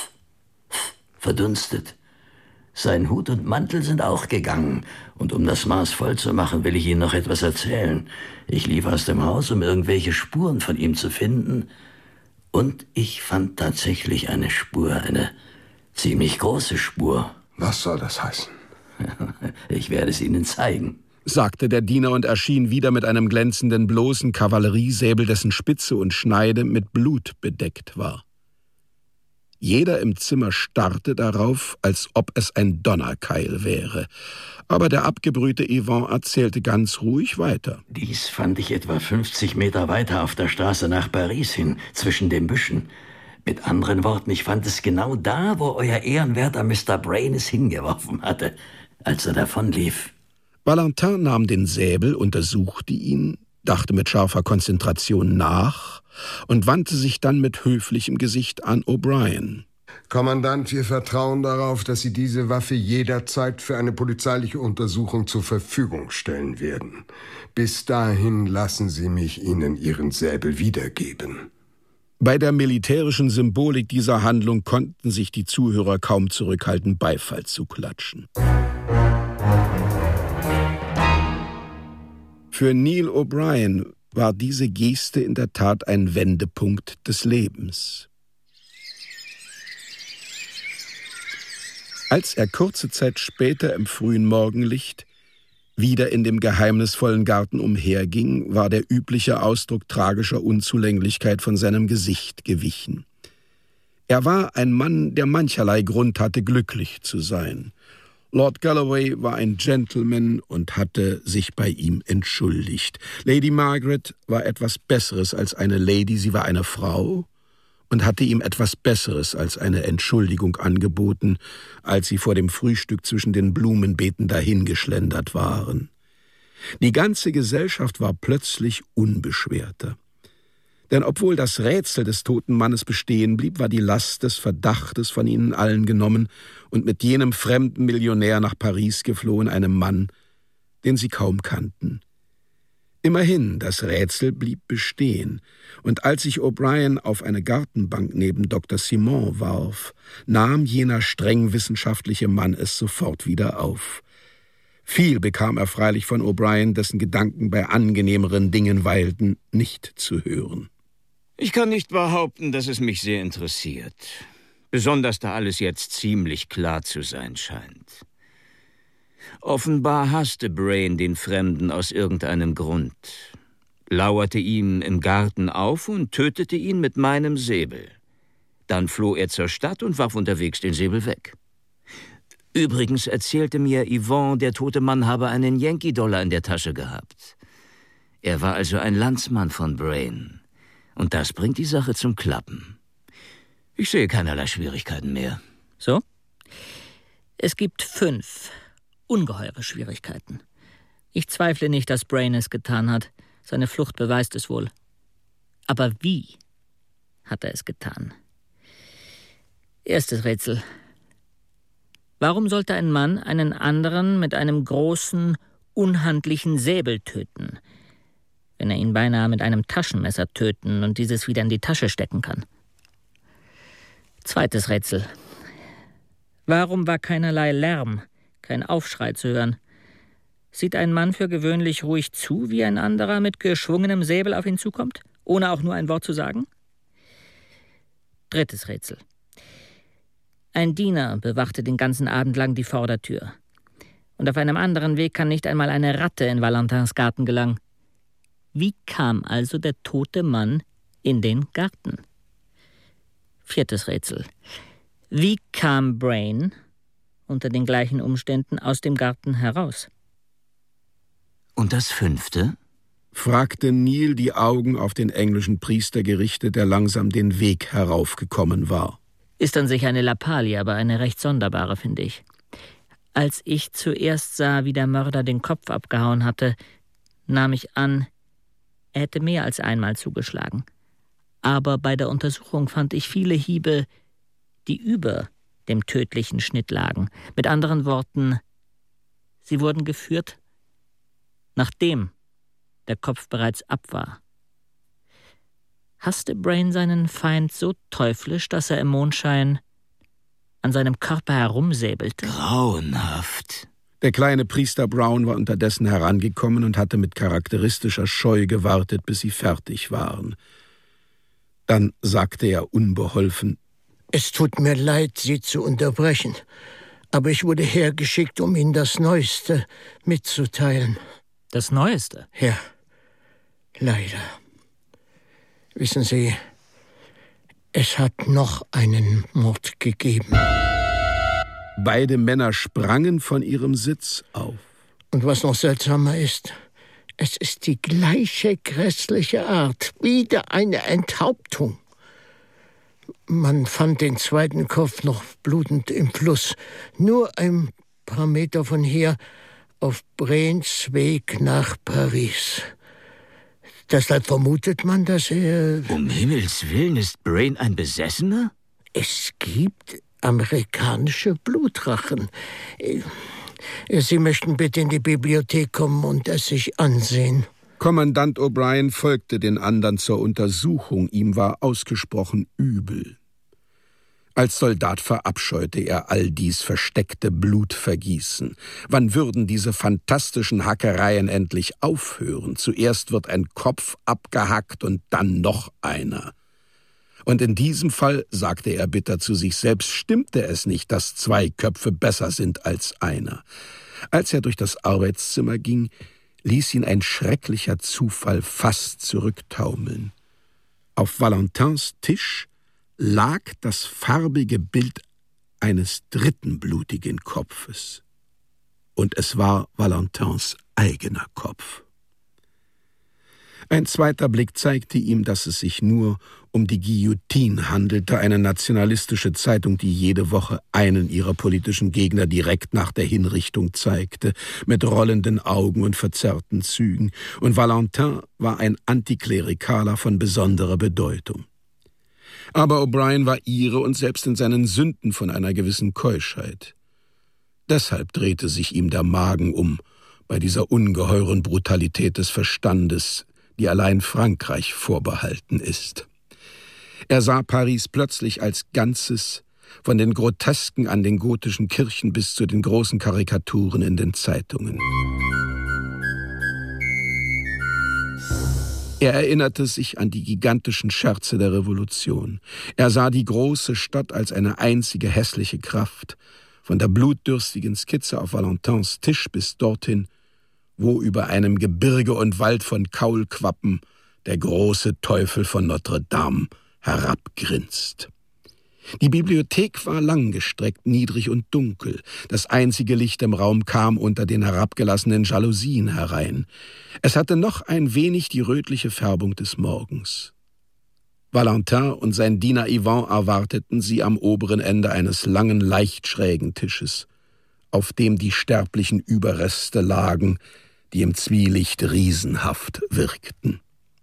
Verdunstet. Sein Hut und Mantel sind auch gegangen. Und um das Maß voll zu machen, will ich Ihnen noch etwas erzählen. Ich lief aus dem Haus, um irgendwelche Spuren von ihm zu finden. Und ich fand tatsächlich eine Spur, eine ziemlich große Spur. Was soll das heißen? Ich werde es Ihnen zeigen, sagte der Diener und erschien wieder mit einem glänzenden, bloßen Kavalleriesäbel, dessen Spitze und Schneide mit Blut bedeckt war. Jeder im Zimmer starrte darauf, als ob es ein Donnerkeil wäre. Aber der abgebrühte Yvonne erzählte ganz ruhig weiter. Dies fand ich etwa fünfzig Meter weiter auf der Straße nach Paris hin, zwischen den Büschen. Mit anderen Worten, ich fand es genau da, wo euer ehrenwerter Mister Brain es hingeworfen hatte, als er davonlief. Valentin nahm den Säbel, untersuchte ihn, dachte mit scharfer Konzentration nach und wandte sich dann mit höflichem Gesicht an O'Brien. Kommandant, wir vertrauen darauf, dass Sie diese Waffe jederzeit für eine polizeiliche Untersuchung zur Verfügung stellen werden. Bis dahin lassen Sie mich Ihnen Ihren Säbel wiedergeben. Bei der militärischen Symbolik dieser Handlung konnten sich die Zuhörer kaum zurückhalten, Beifall zu klatschen. Für Neil O'Brien war diese Geste in der Tat ein Wendepunkt des Lebens. Als er kurze Zeit später im frühen Morgenlicht wieder in dem geheimnisvollen Garten umherging, war der übliche Ausdruck tragischer Unzulänglichkeit von seinem Gesicht gewichen. Er war ein Mann, der mancherlei Grund hatte, glücklich zu sein. Lord Galloway war ein Gentleman und hatte sich bei ihm entschuldigt. Lady Margaret war etwas Besseres als eine Lady, sie war eine Frau und hatte ihm etwas Besseres als eine Entschuldigung angeboten, als sie vor dem Frühstück zwischen den Blumenbeeten dahingeschlendert waren. Die ganze Gesellschaft war plötzlich unbeschwerter. Denn obwohl das Rätsel des toten Mannes bestehen blieb, war die Last des Verdachtes von ihnen allen genommen und mit jenem fremden Millionär nach Paris geflohen, einem Mann, den sie kaum kannten. Immerhin, das Rätsel blieb bestehen, und als sich O'Brien auf eine Gartenbank neben Doktor Simon warf, nahm jener streng wissenschaftliche Mann es sofort wieder auf. Viel bekam er freilich von O'Brien, dessen Gedanken bei angenehmeren Dingen weilten, nicht zu hören. Ich kann nicht behaupten, dass es mich sehr interessiert. Besonders da alles jetzt ziemlich klar zu sein scheint. Offenbar hasste Brain den Fremden aus irgendeinem Grund, lauerte ihm im Garten auf und tötete ihn mit meinem Säbel. Dann floh er zur Stadt und warf unterwegs den Säbel weg. Übrigens erzählte mir Yvonne, der tote Mann habe einen Yankee-Dollar in der Tasche gehabt. Er war also ein Landsmann von Brain. Und das bringt die Sache zum Klappen. Ich sehe keinerlei Schwierigkeiten mehr. So? Es gibt fünf ungeheure Schwierigkeiten. Ich zweifle nicht, dass Brain es getan hat. Seine Flucht beweist es wohl. Aber wie hat er es getan? Erstes Rätsel. Warum sollte ein Mann einen anderen mit einem großen, unhandlichen Säbel töten, wenn er ihn beinahe mit einem Taschenmesser töten und dieses wieder in die Tasche stecken kann? Zweites Rätsel. Warum war keinerlei Lärm, kein Aufschrei zu hören? Sieht ein Mann für gewöhnlich ruhig zu, wie ein anderer mit geschwungenem Säbel auf ihn zukommt, ohne auch nur ein Wort zu sagen? Drittes Rätsel. Ein Diener bewachte den ganzen Abend lang die Vordertür. Und auf einem anderen Weg kann nicht einmal eine Ratte in Valentins Garten gelangen. Wie kam also der tote Mann in den Garten? Viertes Rätsel. Wie kam Brain unter den gleichen Umständen aus dem Garten heraus? Und das fünfte? Fragte Neil, die Augen auf den englischen Priester gerichtet, der langsam den Weg heraufgekommen war. Ist an sich eine Lappalie, aber eine recht sonderbare, finde ich. Als ich zuerst sah, wie der Mörder den Kopf abgehauen hatte, nahm ich an, er hätte mehr als einmal zugeschlagen. Aber bei der Untersuchung fand ich viele Hiebe, die über dem tödlichen Schnitt lagen. Mit anderen Worten, sie wurden geführt, nachdem der Kopf bereits ab war. Hasste Brain seinen Feind so teuflisch, dass er im Mondschein an seinem Körper herumsäbelte? Grauenhaft. Der kleine Priester Brown war unterdessen herangekommen und hatte mit charakteristischer Scheu gewartet, bis sie fertig waren. Dann sagte er unbeholfen: Es tut mir leid, Sie zu unterbrechen, aber ich wurde hergeschickt, um Ihnen das Neueste mitzuteilen. Das Neueste? Ja, leider. Wissen Sie, es hat noch einen Mord gegeben. Beide Männer sprangen von ihrem Sitz auf. Und was noch seltsamer ist, es ist die gleiche grässliche Art, wieder eine Enthauptung. Man fand den zweiten Kopf noch blutend im Fluss, nur ein paar Meter von hier, auf Brains Weg nach Paris. Deshalb vermutet man, dass er... Um Himmels Willen, ist Brain ein Besessener? Es gibt amerikanische Blutrachen. Sie möchten bitte in die Bibliothek kommen und es sich ansehen. Kommandant O'Brien folgte den anderen zur Untersuchung. Ihm war ausgesprochen übel. Als Soldat verabscheute er all dies versteckte Blutvergießen. Wann würden diese fantastischen Hackereien endlich aufhören? Zuerst wird ein Kopf abgehackt und dann noch einer. Und in diesem Fall, sagte er bitter zu sich selbst, stimmte es nicht, dass zwei Köpfe besser sind als einer. Als er durch das Arbeitszimmer ging, ließ ihn ein schrecklicher Zufall fast zurücktaumeln. Auf Valentins Tisch lag das farbige Bild eines dritten blutigen Kopfes. Und es war Valentins eigener Kopf. Ein zweiter Blick zeigte ihm, dass es sich nur um die Guillotine handelte, eine nationalistische Zeitung, die jede Woche einen ihrer politischen Gegner direkt nach der Hinrichtung zeigte, mit rollenden Augen und verzerrten Zügen, und Valentin war ein Antiklerikaler von besonderer Bedeutung. Aber O'Brien war irre und selbst in seinen Sünden von einer gewissen Keuschheit. Deshalb drehte sich ihm der Magen um bei dieser ungeheuren Brutalität des Verstandes, die allein Frankreich vorbehalten ist. Er sah Paris plötzlich als Ganzes, von den Grotesken an den gotischen Kirchen bis zu den großen Karikaturen in den Zeitungen. Er erinnerte sich an die gigantischen Scherze der Revolution. Er sah die große Stadt als eine einzige hässliche Kraft, von der blutdürstigen Skizze auf Valentins Tisch bis dorthin, wo über einem Gebirge und Wald von Kaulquappen der große Teufel von Notre Dame herabgrinst. Die Bibliothek war langgestreckt, niedrig und dunkel. Das einzige Licht im Raum kam unter den herabgelassenen Jalousien herein. Es hatte noch ein wenig die rötliche Färbung des Morgens. Valentin und sein Diener Yvan erwarteten sie am oberen Ende eines langen, leicht schrägen Tisches, auf dem die sterblichen Überreste lagen, die im Zwielicht riesenhaft wirkten.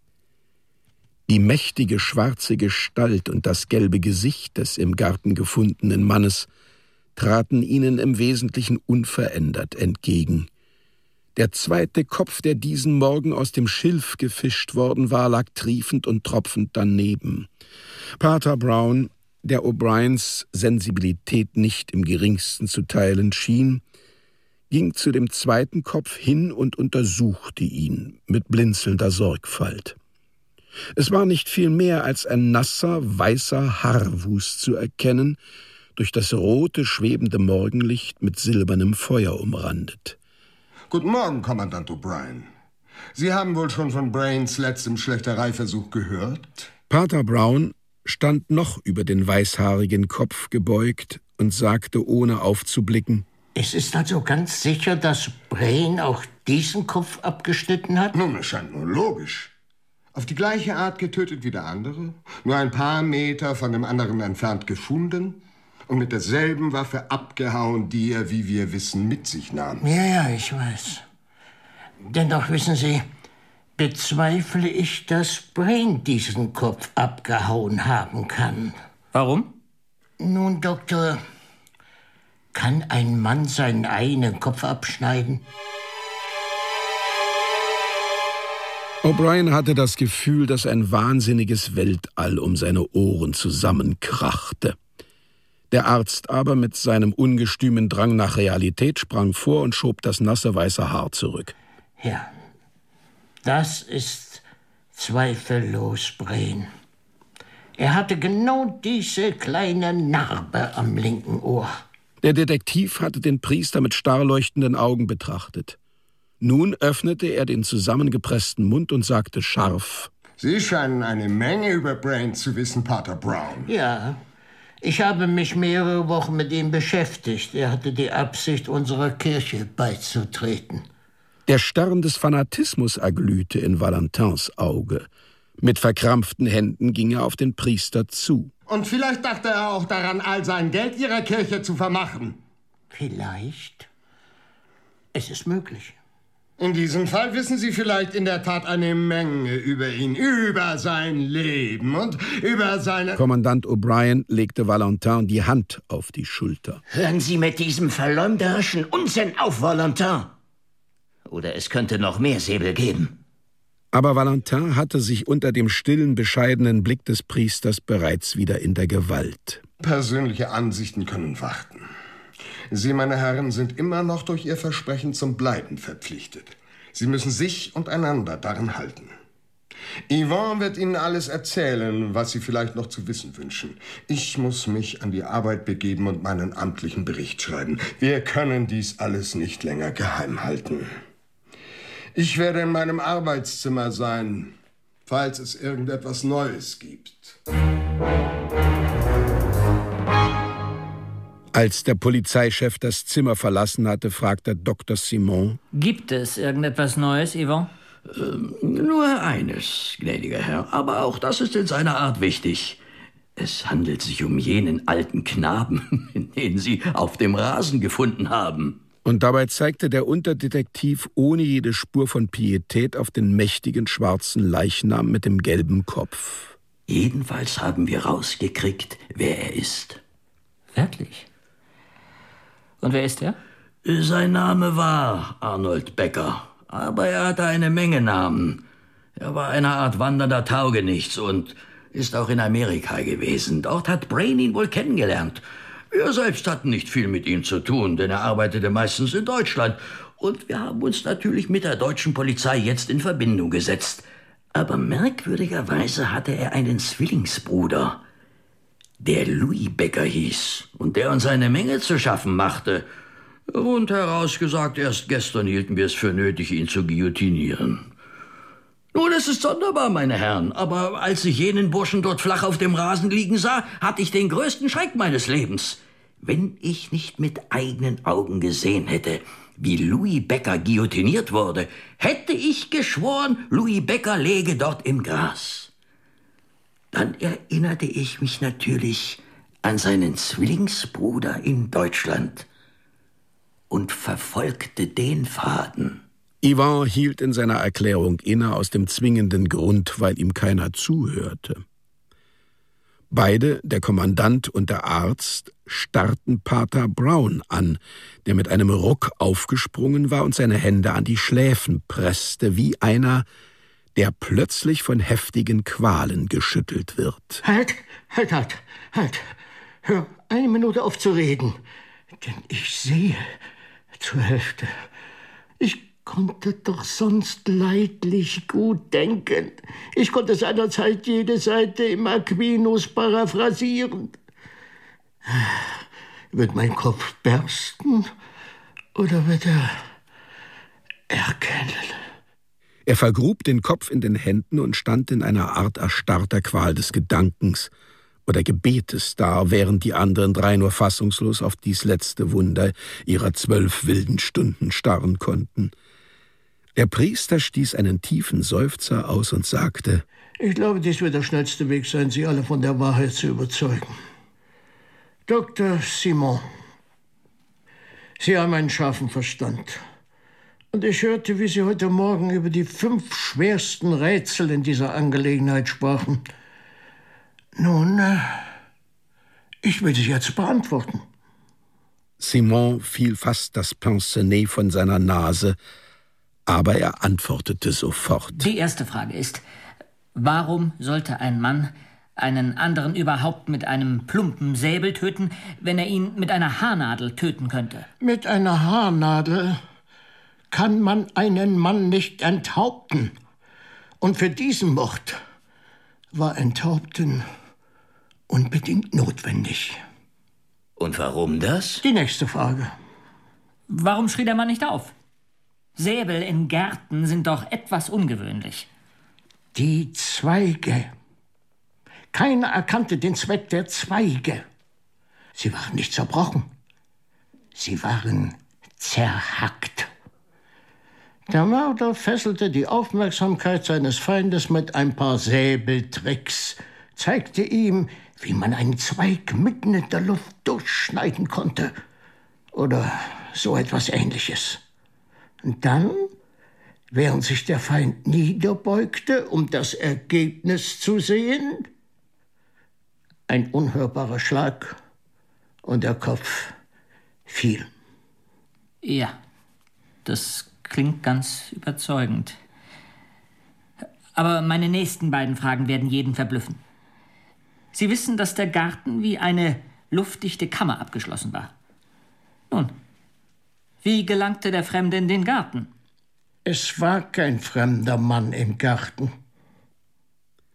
Die mächtige schwarze Gestalt und das gelbe Gesicht des im Garten gefundenen Mannes traten ihnen im Wesentlichen unverändert entgegen. Der zweite Kopf, der diesen Morgen aus dem Schilf gefischt worden war, lag triefend und tropfend daneben. Pater Brown, der O'Briens Sensibilität nicht im geringsten zu teilen schien, ging zu dem zweiten Kopf hin und untersuchte ihn mit blinzelnder Sorgfalt. Es war nicht viel mehr als ein nasser, weißer Haarwust zu erkennen, durch das rote, schwebende Morgenlicht mit silbernem Feuer umrandet. Guten Morgen, Kommandant O'Brien. Sie haben wohl schon von Brains letztem Schlechtereiversuch gehört? Pater Brown stand noch über den weißhaarigen Kopf gebeugt und sagte, ohne aufzublicken: Es ist also ganz sicher, dass Brain auch diesen Kopf abgeschnitten hat? Nun, es scheint nur logisch. Auf die gleiche Art getötet wie der andere, nur ein paar Meter von dem anderen entfernt gefunden und mit derselben Waffe abgehauen, die er, wie wir wissen, mit sich nahm. Ja, ja, ich weiß. Dennoch, wissen Sie, bezweifle ich, dass Brain diesen Kopf abgehauen haben kann. Warum? Nun, Doktor, kann ein Mann seinen eigenen Kopf abschneiden? O'Brien hatte das Gefühl, dass ein wahnsinniges Weltall um seine Ohren zusammenkrachte. Der Arzt aber mit seinem ungestümen Drang nach Realität sprang vor und schob das nasse weiße Haar zurück. Ja, das ist zweifellos Brain. Er hatte genau diese kleine Narbe am linken Ohr. Der Detektiv hatte den Priester mit starrleuchtenden Augen betrachtet. Nun öffnete er den zusammengepressten Mund und sagte scharf: Sie scheinen eine Menge über Brain zu wissen, Pater Brown. Ja, ich habe mich mehrere Wochen mit ihm beschäftigt. Er hatte die Absicht, unserer Kirche beizutreten. Der Stern des Fanatismus erglühte in Valentins Auge. Mit verkrampften Händen ging er auf den Priester zu. Und vielleicht dachte er auch daran, all sein Geld ihrer Kirche zu vermachen. Vielleicht. Es ist möglich. In diesem Fall wissen Sie vielleicht in der Tat eine Menge über ihn, über sein Leben und über seine... Kommandant O'Brien legte Valentin die Hand auf die Schulter. Hören Sie mit diesem verleumderischen Unsinn auf, Valentin. Oder es könnte noch mehr Säbel geben. Aber Valentin hatte sich unter dem stillen, bescheidenen Blick des Priesters bereits wieder in der Gewalt. Persönliche Ansichten können warten. Sie, meine Herren, sind immer noch durch Ihr Versprechen zum Bleiben verpflichtet. Sie müssen sich und einander daran halten. Yvonne wird Ihnen alles erzählen, was Sie vielleicht noch zu wissen wünschen. Ich muss mich an die Arbeit begeben und meinen amtlichen Bericht schreiben. Wir können dies alles nicht länger geheim halten. Ich werde in meinem Arbeitszimmer sein, falls es irgendetwas Neues gibt. Als der Polizeichef das Zimmer verlassen hatte, fragte Doktor Simon: Gibt es irgendetwas Neues, Yvonne? Ähm, nur eines, gnädiger Herr, aber auch das ist in seiner Art wichtig. Es handelt sich um jenen alten Knaben, den Sie auf dem Rasen gefunden haben. Und dabei zeigte der Unterdetektiv ohne jede Spur von Pietät auf den mächtigen schwarzen Leichnam mit dem gelben Kopf. Jedenfalls haben wir rausgekriegt, wer er ist. Wirklich? Und wer ist er? Sein Name war Arnold Becker, aber er hatte eine Menge Namen. Er war eine Art wandernder Taugenichts und ist auch in Amerika gewesen. Dort hat Brain ihn wohl kennengelernt. Wir selbst hatten nicht viel mit ihm zu tun, denn er arbeitete meistens in Deutschland. Und wir haben uns natürlich mit der deutschen Polizei jetzt in Verbindung gesetzt. Aber merkwürdigerweise hatte er einen Zwillingsbruder, der Louis Becker hieß und der uns eine Menge zu schaffen machte. Rundheraus gesagt, erst gestern hielten wir es für nötig, ihn zu guillotinieren. Nun, es ist sonderbar, meine Herren, aber als ich jenen Burschen dort flach auf dem Rasen liegen sah, hatte ich den größten Schreck meines Lebens. Wenn ich nicht mit eigenen Augen gesehen hätte, wie Louis Becker guillotiniert wurde, hätte ich geschworen, Louis Becker läge dort im Gras. Dann erinnerte ich mich natürlich an seinen Zwillingsbruder in Deutschland und verfolgte den Faden. Yvonne hielt in seiner Erklärung inne aus dem zwingenden Grund, weil ihm keiner zuhörte. Beide, der Kommandant und der Arzt, starrten Pater Brown an, der mit einem Ruck aufgesprungen war und seine Hände an die Schläfen presste, wie einer, der plötzlich von heftigen Qualen geschüttelt wird. Halt, halt, halt, halt. Hör eine Minute auf zu reden, denn ich sehe zur Hälfte. Ich konnte doch sonst leidlich gut denken. Ich konnte seinerzeit jede Seite im Aquinas paraphrasieren. Wird mein Kopf bersten oder wird er erkennen? Er vergrub den Kopf in den Händen und stand in einer Art erstarrter Qual des Gedankens oder Gebetes da, während die anderen drei nur fassungslos auf dies letzte Wunder ihrer zwölf wilden Stunden starren konnten. Der Priester stieß einen tiefen Seufzer aus und sagte: Ich glaube, dies wird der schnellste Weg sein, Sie alle von der Wahrheit zu überzeugen. Doktor Simon, Sie haben einen scharfen Verstand. Und ich hörte, wie Sie heute Morgen über die fünf schwersten Rätsel in dieser Angelegenheit sprachen. Nun, äh, ich will sie jetzt beantworten. Simon fiel fast das Pince-Nez von seiner Nase, aber er antwortete sofort. Die erste Frage ist, warum sollte ein Mann einen anderen überhaupt mit einem plumpen Säbel töten, wenn er ihn mit einer Haarnadel töten könnte? Mit einer Haarnadel kann man einen Mann nicht enthaupten. Und für diesen Mord war Enthaupten unbedingt notwendig. Und warum das? Die nächste Frage. Warum schrie der Mann nicht auf? Säbel in Gärten sind doch etwas ungewöhnlich. Die Zweige. Keiner erkannte den Zweck der Zweige. Sie waren nicht zerbrochen. Sie waren zerhackt. Der Mörder fesselte die Aufmerksamkeit seines Feindes mit ein paar Säbeltricks, zeigte ihm, wie man einen Zweig mitten in der Luft durchschneiden konnte. Oder so etwas Ähnliches. Und dann, während sich der Feind niederbeugte, um das Ergebnis zu sehen, ein unhörbarer Schlag und der Kopf fiel. Ja, das klingt ganz überzeugend. Aber meine nächsten beiden Fragen werden jeden verblüffen. Sie wissen, dass der Garten wie eine luftdichte Kammer abgeschlossen war. Nun, wie gelangte der Fremde in den Garten? Es war kein fremder Mann im Garten.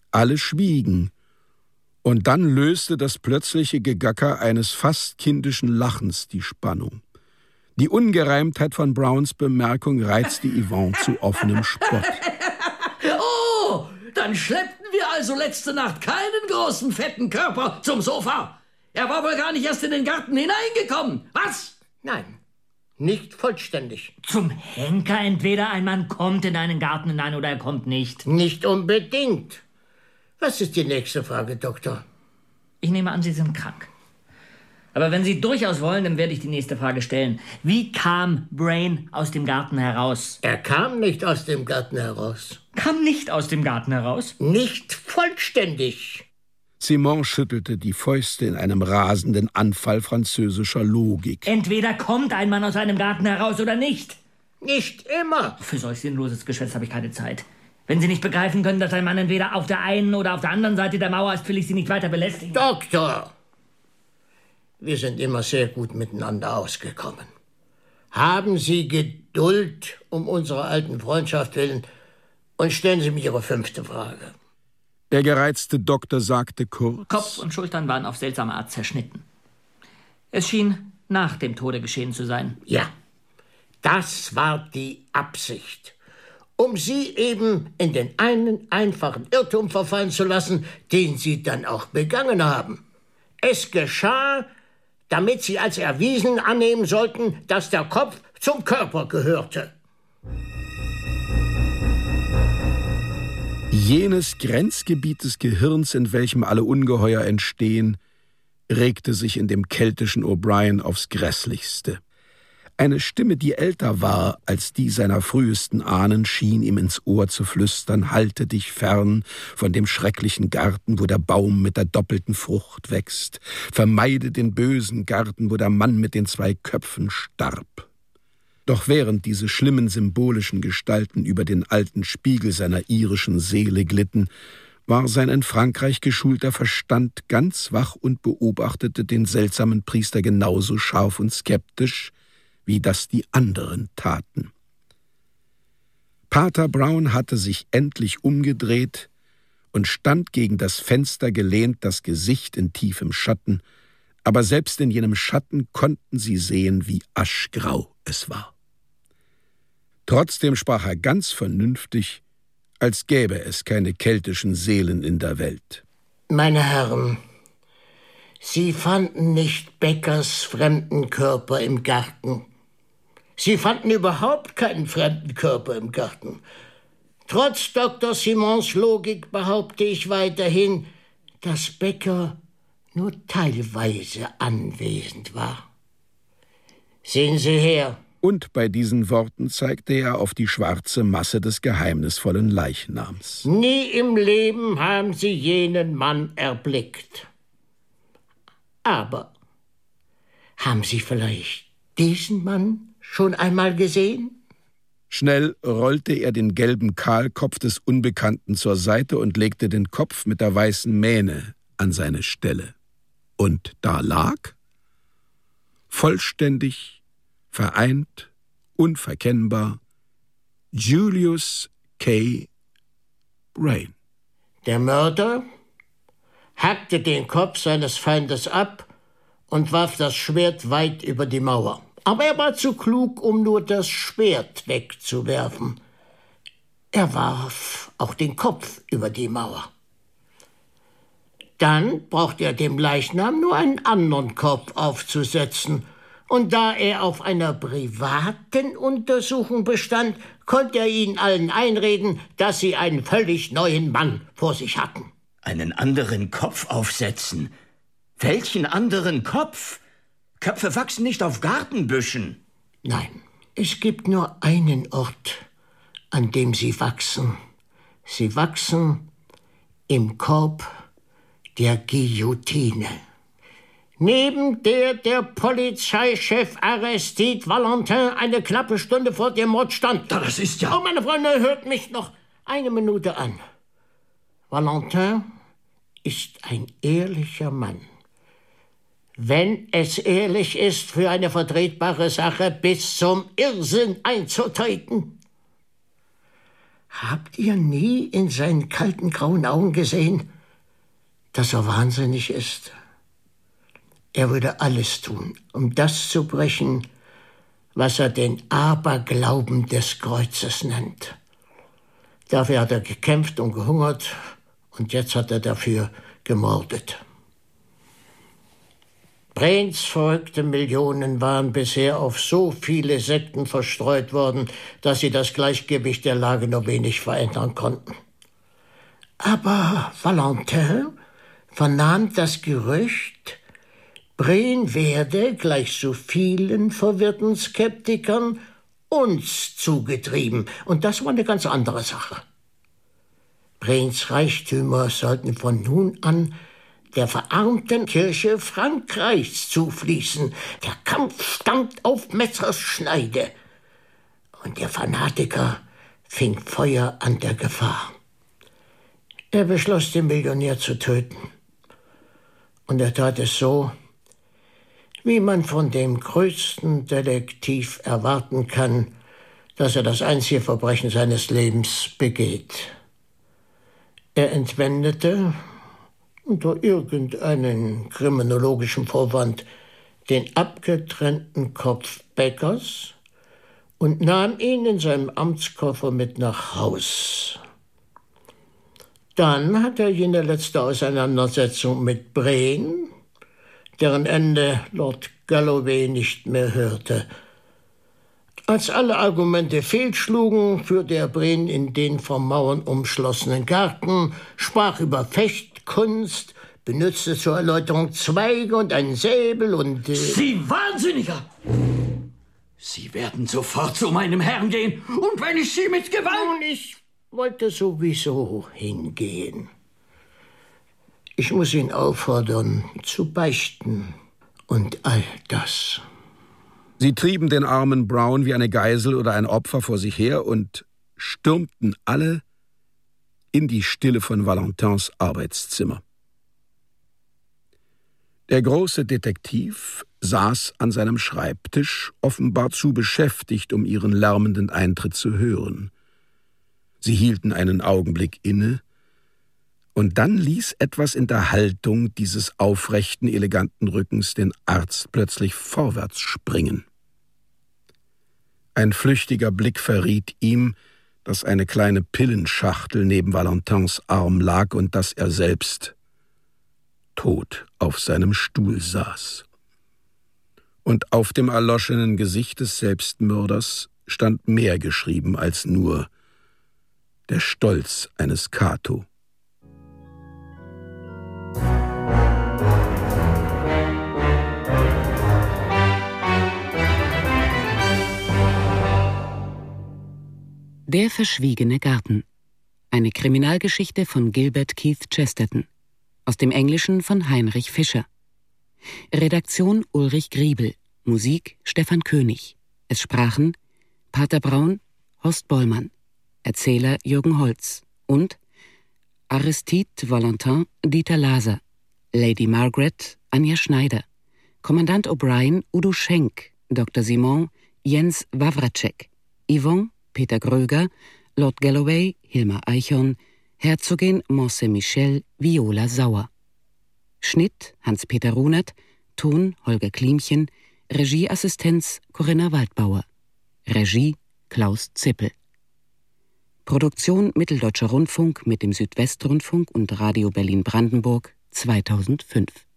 Alle schwiegen, und dann löste das plötzliche Gegacker eines fast kindischen Lachens die Spannung. Die Ungereimtheit von Browns Bemerkung reizte Yvonne zu offenem Spott. Oh, dann schleppten wir also letzte Nacht keinen großen, fetten Körper zum Sofa. Er war wohl gar nicht erst in den Garten hineingekommen. Was? Nein, nicht vollständig. Zum Henker, entweder ein Mann kommt in einen Garten hinein oder er kommt nicht. Nicht unbedingt. Was ist die nächste Frage, Doktor? Ich nehme an, Sie sind krank. Aber wenn Sie durchaus wollen, dann werde ich die nächste Frage stellen. Wie kam Brain aus dem Garten heraus? Er kam nicht aus dem Garten heraus. Kam nicht aus dem Garten heraus? Nicht vollständig. Simon schüttelte die Fäuste in einem rasenden Anfall französischer Logik. Entweder kommt ein Mann aus einem Garten heraus oder nicht. Nicht immer. Für solch sinnloses Geschwätz habe ich keine Zeit. Wenn Sie nicht begreifen können, dass ein Mann entweder auf der einen oder auf der anderen Seite der Mauer ist, will ich Sie nicht weiter belästigen. Doktor! Wir sind immer sehr gut miteinander ausgekommen. Haben Sie Geduld um unserer alten Freundschaft willen und stellen Sie mir Ihre fünfte Frage. Der gereizte Doktor sagte kurz: Kopf und Schultern waren auf seltsame Art zerschnitten. Es schien nach dem Tode geschehen zu sein. Ja, das war die Absicht. Um Sie eben in den einen einfachen Irrtum verfallen zu lassen, den Sie dann auch begangen haben. Es geschah, damit Sie als erwiesen annehmen sollten, dass der Kopf zum Körper gehörte. Jenes Grenzgebiet des Gehirns, in welchem alle Ungeheuer entstehen, regte sich in dem keltischen O'Brien aufs Grässlichste. Eine Stimme, die älter war als die seiner frühesten Ahnen, schien ihm ins Ohr zu flüstern: Halte dich fern von dem schrecklichen Garten, wo der Baum mit der doppelten Frucht wächst. Vermeide den bösen Garten, wo der Mann mit den zwei Köpfen starb. Doch während diese schlimmen symbolischen Gestalten über den alten Spiegel seiner irischen Seele glitten, war sein in Frankreich geschulter Verstand ganz wach und beobachtete den seltsamen Priester genauso scharf und skeptisch, wie das die anderen taten. Pater Brown hatte sich endlich umgedreht und stand gegen das Fenster gelehnt, das Gesicht in tiefem Schatten, aber selbst in jenem Schatten konnten sie sehen, wie aschgrau es war. Trotzdem sprach er ganz vernünftig, als gäbe es keine keltischen Seelen in der Welt. Meine Herren, Sie fanden nicht Beckers fremden Körper im Garten. Sie fanden überhaupt keinen fremden Körper im Garten. Trotz Doktor Simons Logik behaupte ich weiterhin, dass Becker nur teilweise anwesend war. Sehen Sie her. Und bei diesen Worten zeigte er auf die schwarze Masse des geheimnisvollen Leichnams. Nie im Leben haben Sie jenen Mann erblickt. Aber haben Sie vielleicht diesen Mann schon einmal gesehen? Schnell rollte er den gelben Kahlkopf des Unbekannten zur Seite und legte den Kopf mit der weißen Mähne an seine Stelle. Und da lag, vollständig, vereint, unverkennbar, Julius K. Brain. Der Mörder hackte den Kopf seines Feindes ab und warf das Schwert weit über die Mauer. Aber er war zu klug, um nur das Schwert wegzuwerfen. Er warf auch den Kopf über die Mauer. Dann brauchte er dem Leichnam nur einen anderen Kopf aufzusetzen. Und da er auf einer privaten Untersuchung bestand, konnte er ihnen allen einreden, dass sie einen völlig neuen Mann vor sich hatten. Einen anderen Kopf aufsetzen? Welchen anderen Kopf? Köpfe wachsen nicht auf Gartenbüschen. Nein, es gibt nur einen Ort, an dem sie wachsen. Sie wachsen im Korb der Guillotine. Neben der der Polizeichef Aristide Valentin eine knappe Stunde vor dem Mord stand. Das ist ja... Oh, meine Freunde, hört mich noch eine Minute an. Valentin ist ein ehrlicher Mann. Wenn es ehrlich ist, für eine vertretbare Sache bis zum Irrsinn einzutreten. Habt ihr nie in seinen kalten grauen Augen gesehen, dass er wahnsinnig ist? Er würde alles tun, um das zu brechen, was er den Aberglauben des Kreuzes nennt. Dafür hat er gekämpft und gehungert, und jetzt hat er dafür gemordet. Brains verrückte Millionen waren bisher auf so viele Sekten verstreut worden, dass sie das Gleichgewicht der Lage nur wenig verändern konnten. Aber Valentin vernahm das Gerücht, Brain werde, gleich so vielen verwirrten Skeptikern, uns zugetrieben. Und das war eine ganz andere Sache. Brains Reichtümer sollten von nun an der verarmten Kirche Frankreichs zufließen. Der Kampf stand auf Messerschneide. Und der Fanatiker fing Feuer an der Gefahr. Er beschloss, den Millionär zu töten. Und er tat es so, wie man von dem größten Detektiv erwarten kann, dass er das einzige Verbrechen seines Lebens begeht. Er entwendete unter irgendeinem kriminologischen Vorwand den abgetrennten Kopf Beckers und nahm ihn in seinem Amtskoffer mit nach Haus. Dann hat er jene letzte Auseinandersetzung mit Brain, deren Ende Lord Galloway nicht mehr hörte. Als alle Argumente fehlschlugen, führte er Brain in den vom Mauern umschlossenen Garten, sprach über Fechtkunst, benutzte zur Erläuterung Zweige und einen Säbel und... Äh Sie Wahnsinniger! Sie werden sofort zu meinem Herrn gehen, und wenn ich Sie mit Gewalt... Nun, ich wollte sowieso hingehen. Ich muss ihn auffordern, zu beichten und all das. Sie trieben den armen Brown wie eine Geisel oder ein Opfer vor sich her und stürmten alle in die Stille von Valentins Arbeitszimmer. Der große Detektiv saß an seinem Schreibtisch, offenbar zu beschäftigt, um ihren lärmenden Eintritt zu hören. Sie hielten einen Augenblick inne, und dann ließ etwas in der Haltung dieses aufrechten, eleganten Rückens den Arzt plötzlich vorwärts springen. Ein flüchtiger Blick verriet ihm, dass eine kleine Pillenschachtel neben Valentins Arm lag und dass er selbst tot auf seinem Stuhl saß. Und auf dem erloschenen Gesicht des Selbstmörders stand mehr geschrieben als nur der Stolz eines Cato. Der verschwiegene Garten. Eine Kriminalgeschichte von Gilbert Keith Chesterton. Aus dem Englischen von Heinrich Fischer. Redaktion Ulrich Griebel. Musik Stefan König. Es sprachen Pater Braun, Horst Bollmann. Erzähler Jürgen Holz. Und Aristide Valentin Dieter Laser. Lady Margaret Anja Schneider. Kommandant O'Brien Udo Schenk. Doktor Simon Jens Wawracek. Yvonne Peter Gröger, Lord Galloway, Hilmar Eichhorn, Herzogin Monse Michel, Viola Sauer. Schnitt Hans-Peter Runert, Ton Holger Klimchen, Regieassistenz Corinna Waldbauer. Regie Klaus Zippel. Produktion Mitteldeutscher Rundfunk mit dem Südwestrundfunk und Radio Berlin-Brandenburg zweitausendfünf.